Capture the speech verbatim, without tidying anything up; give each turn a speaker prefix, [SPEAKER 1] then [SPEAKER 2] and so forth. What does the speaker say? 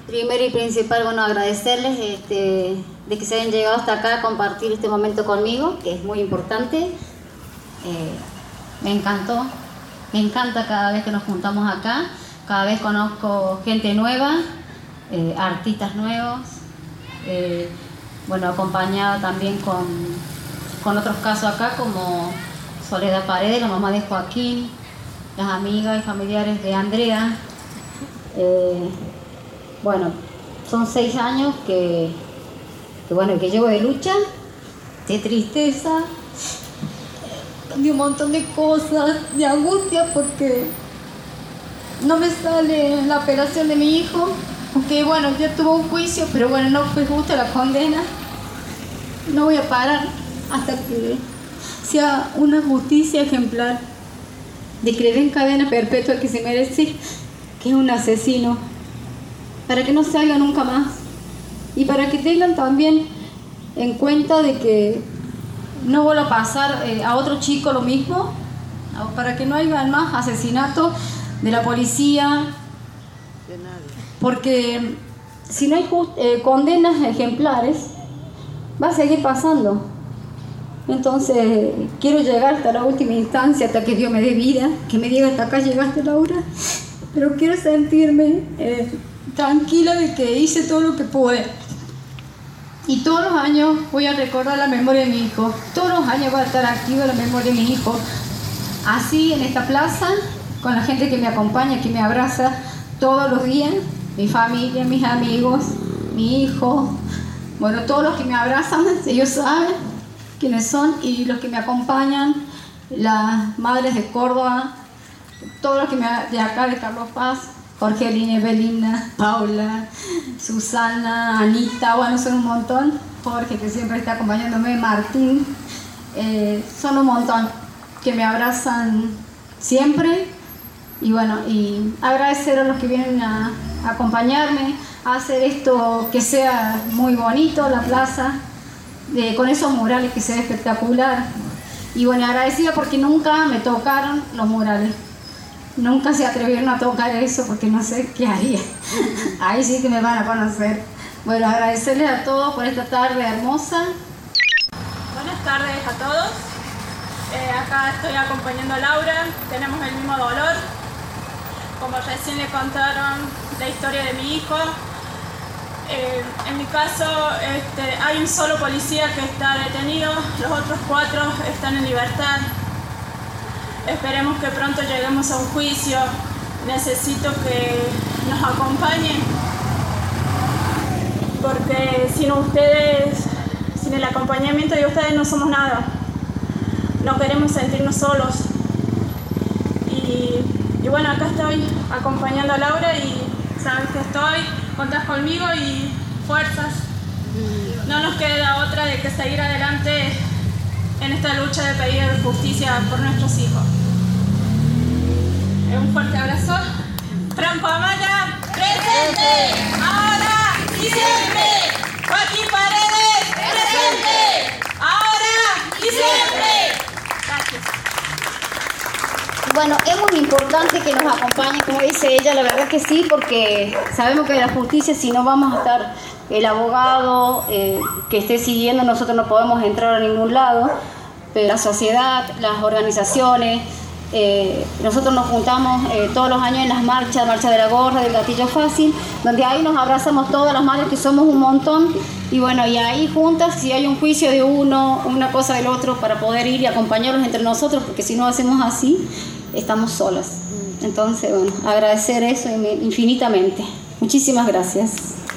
[SPEAKER 1] Primero y principal, bueno, agradecerles este, de que se hayan llegado hasta acá a compartir este momento conmigo, que es muy importante. Eh, me encantó, me encanta cada vez que nos juntamos acá, cada vez conozco gente nueva, eh, artistas nuevos, eh, bueno, acompañada también con, con otros casos acá, como Soledad Paredes, la mamá de Joaquín, las amigas y familiares de Andrea. Eh, bueno, son seis años que, que, bueno, que llevo de lucha, de tristeza, de un montón de cosas, de angustia, porque no me sale la apelación de mi hijo, aunque bueno, ya tuvo un juicio, pero bueno, no fue justa la condena. No voy a parar hasta que sea una justicia ejemplar, de que le den cadena perpetua que se merece, que es un asesino, para que no salga nunca más y para que tengan también en cuenta de que no vuelva a pasar eh, a otro chico lo mismo, para que no haya más asesinatos de la policía, porque si no hay just, eh, condenas ejemplares va a seguir pasando. Entonces quiero llegar hasta la última instancia, hasta que Dios me dé vida, que me diga hasta acá llegaste, Laura, pero quiero sentirme eh, tranquila de que hice todo lo que pude. Y todos los años voy a recordar la memoria de mi hijo, todos los años va a estar activa la memoria de mi hijo, así en esta plaza, con la gente que me acompaña, que me abraza todos los días, mi familia, mis amigos, mi hijo, bueno, todos los que me abrazan, ellos saben quiénes son, y los que me acompañan, las madres de Córdoba, todos los que me de acá de Carlos Paz, Jorgelina, Evelina, Paula, Susana, Anita, bueno, son un montón, Jorge que siempre está acompañándome, Martín, eh, son un montón que me abrazan siempre, y bueno, y agradecer a los que vienen a, a acompañarme, a hacer esto que sea muy bonito, la plaza, eh, con esos murales que se ve espectacular, y bueno, agradecida porque nunca me tocaron los murales. Nunca se atrevieron a tocar eso porque no sé qué haría. Ahí sí que me van a conocer. Bueno, agradecerles a todos por esta tarde hermosa.
[SPEAKER 2] Buenas tardes a todos. Eh, acá estoy acompañando a Laura. Tenemos el mismo dolor. Como recién le contaron la historia de mi hijo. Eh, en mi caso este, hay un solo policía que está detenido. Los otros cuatro están en libertad. Esperemos que pronto lleguemos a un juicio. Necesito que nos acompañen, porque sin ustedes, sin el acompañamiento de ustedes no somos nada. No queremos sentirnos solos. Y, y bueno, acá estoy acompañando a Laura y sabes que estoy, contás conmigo y fuerzas. No nos queda otra de que seguir adelante en esta lucha de pedir justicia por nuestros hijos. Un fuerte abrazo. Franco Amaya, presente. Ahora y siempre. Joaquín Paredes, presente. Ahora y siempre. Gracias.
[SPEAKER 1] Bueno, es muy importante que nos acompañe, como dice ella, la verdad que sí, porque sabemos que la justicia, si no vamos a estar el abogado eh, que esté siguiendo, nosotros no podemos entrar a ningún lado, pero la sociedad, las organizaciones, eh, nosotros nos juntamos eh, todos los años en las marchas, marcha de la gorra, del gatillo fácil, donde ahí nos abrazamos todas las madres que somos un montón, y bueno, y ahí juntas, si hay un juicio de uno, una cosa del otro, para poder ir y acompañarlos entre nosotros, porque si no hacemos así, estamos solas. Entonces, bueno, agradecer eso infinitamente. Muchísimas gracias.